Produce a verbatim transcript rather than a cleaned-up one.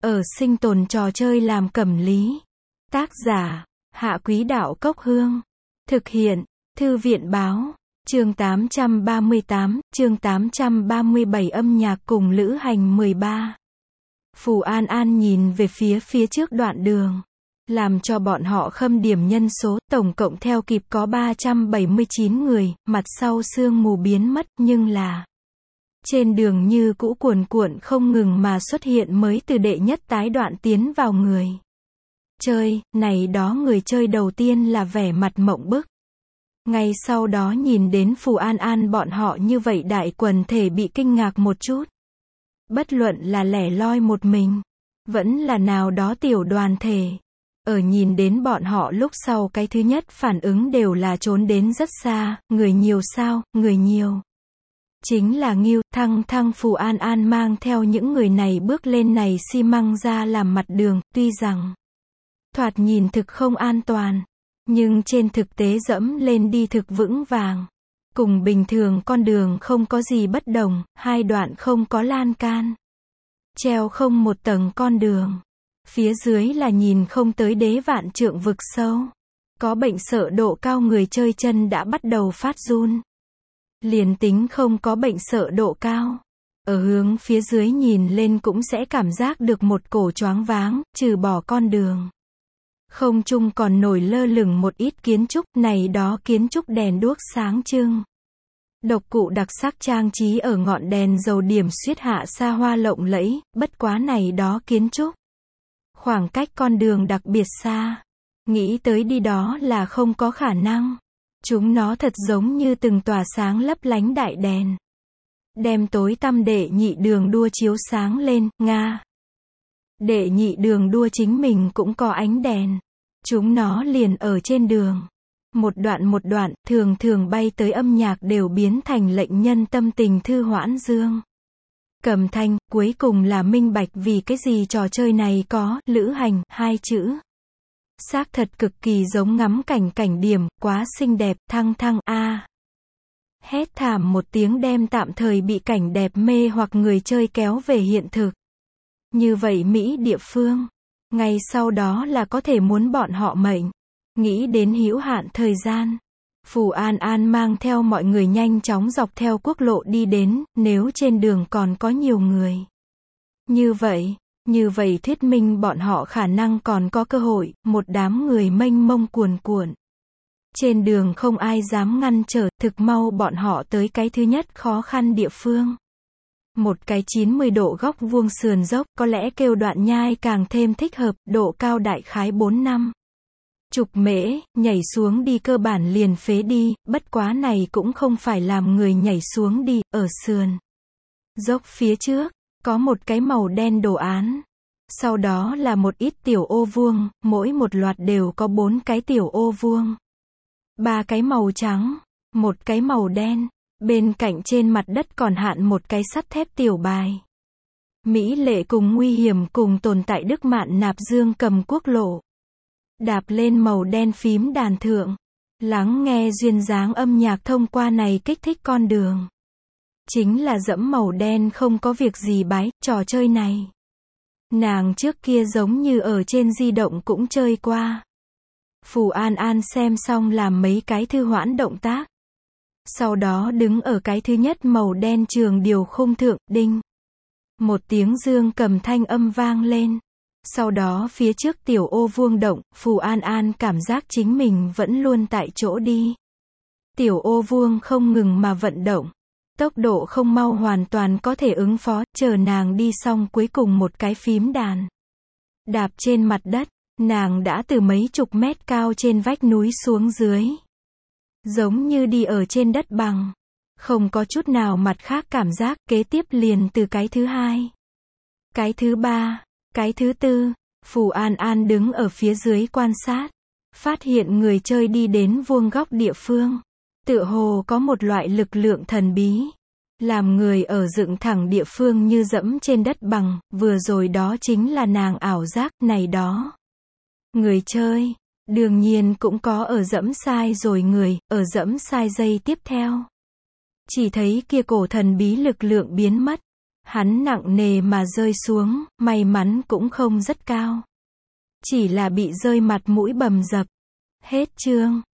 ở sinh tồn trò chơi làm cẩm lý. Tác giả, Hạ Quý Đạo Cốc Hương. Thực hiện, Thư viện Báo. Chương tám trăm ba mươi tám, chương tám trăm ba mươi bảy âm nhạc cùng lữ hành mười ba. Phù An An nhìn về phía phía trước đoạn đường. Làm cho bọn họ khâm điểm nhân số, tổng cộng theo kịp có ba trăm bảy mươi chín người, mặt sau sương mù biến mất, nhưng là trên đường như cũ cuồn cuộn không ngừng mà xuất hiện mới từ đệ nhất tái đoạn tiến vào người chơi, này đó người chơi đầu tiên là vẻ mặt mộng bức. Ngay sau đó nhìn đến Phù An An bọn họ như vậy đại quần thể bị kinh ngạc một chút. Bất luận là lẻ loi một mình, vẫn là nào đó tiểu đoàn thể. Ở nhìn đến bọn họ lúc sau cái thứ nhất phản ứng đều là trốn đến rất xa, người nhiều sao, người nhiều. Chính là Ngưu, thăng thăng Phù An An mang theo những người này bước lên này xi măng ra làm mặt đường, tuy rằng thoạt nhìn thực không an toàn, nhưng trên thực tế dẫm lên đi thực vững vàng. Cùng bình thường con đường không có gì bất đồng, hai đoạn không có lan can. Treo không một tầng con đường. Phía dưới là nhìn không tới đế vạn trượng vực sâu. Có bệnh sợ độ cao người chơi chân đã bắt đầu phát run. Liền tính không có bệnh sợ độ cao, ở hướng phía dưới nhìn lên cũng sẽ cảm giác được một cổ choáng váng, trừ bỏ con đường. Không trung còn nổi lơ lửng một ít kiến trúc, này đó kiến trúc đèn đuốc sáng trưng. Độc cụ đặc sắc trang trí ở ngọn đèn dầu điểm xuyết hạ xa hoa lộng lẫy, bất quá này đó kiến trúc. Khoảng cách con đường đặc biệt xa. Nghĩ tới đi đó là không có khả năng. Chúng nó thật giống như từng tòa sáng lấp lánh đại đèn. Đem tối tăm đệ nhị đường đua chiếu sáng lên, Nga. Đệ nhị đường đua chính mình cũng có ánh đèn. Chúng nó liền ở trên đường. Một đoạn một đoạn, thường thường bay tới âm nhạc đều biến thành lệnh nhân tâm tình thư hoãn dương. Cầm thanh, cuối cùng là minh bạch vì cái gì trò chơi này có lữ hành hai chữ. Xác thật cực kỳ giống ngắm cảnh cảnh điểm, quá xinh đẹp, thăng thăng a. À. Hét thảm một tiếng đem tạm thời bị cảnh đẹp mê hoặc người chơi kéo về hiện thực. Như vậy Mỹ địa phương, ngay sau đó là có thể muốn bọn họ mệnh. Nghĩ đến hữu hạn thời gian, Phù An An mang theo mọi người nhanh chóng dọc theo quốc lộ đi đến, nếu trên đường còn có nhiều người. Như vậy, như vậy thuyết minh bọn họ khả năng còn có cơ hội, một đám người mênh mông cuồn cuộn. Trên đường không ai dám ngăn trở, thực mau bọn họ tới cái thứ nhất khó khăn địa phương. Một cái chín mươi độ góc vuông sườn dốc, có lẽ kêu đoạn nhai càng thêm thích hợp, độ cao đại khái bốn năm. Chục mễ, nhảy xuống đi cơ bản liền phế đi, bất quá này cũng không phải làm người nhảy xuống đi, ở sườn dốc phía trước, có một cái màu đen đồ án. Sau đó là một ít tiểu ô vuông, mỗi một loạt đều có bốn cái tiểu ô vuông. Ba cái màu trắng, một cái màu đen, bên cạnh trên mặt đất còn hạn một cái sắt thép tiểu bài. Mỹ lệ cùng nguy hiểm cùng tồn tại Đức Mạn Nạp Dương cầm quốc lộ. Đạp lên màu đen phím đàn thượng. Lắng nghe duyên dáng âm nhạc thông qua này kích thích con đường. Chính là dẫm màu đen không có việc gì bái, trò chơi này. Nàng trước kia giống như ở trên di động cũng chơi qua. Phù An An xem xong làm mấy cái thư hoãn động tác. Sau đó đứng ở cái thứ nhất màu đen trường điều khung thượng, đinh. Một tiếng dương cầm thanh âm vang lên. Sau đó phía trước tiểu ô vuông động, Phù An An cảm giác chính mình vẫn luôn tại chỗ đi. Tiểu ô vuông không ngừng mà vận động. Tốc độ không mau hoàn toàn có thể ứng phó, chờ nàng đi xong cuối cùng một cái phím đàn. Đạp trên mặt đất, nàng đã từ mấy chục mét cao trên vách núi xuống dưới. Giống như đi ở trên đất bằng. Không có chút nào mặt khác cảm giác, kế tiếp liền từ cái thứ hai. Cái thứ ba. Cái thứ tư, Phù An An đứng ở phía dưới quan sát. Phát hiện người chơi đi đến vuông góc địa phương. Tựa hồ có một loại lực lượng thần bí. Làm người ở dựng thẳng địa phương như dẫm trên đất bằng, vừa rồi đó chính là nàng ảo giác này đó. Người chơi, đương nhiên cũng có ở dẫm sai rồi người, ở dẫm sai giây tiếp theo. Chỉ thấy kia cổ thần bí lực lượng biến mất. Hắn nặng nề mà rơi xuống, may mắn cũng không rất cao. Chỉ là bị rơi mặt mũi bầm dập. Hết chương.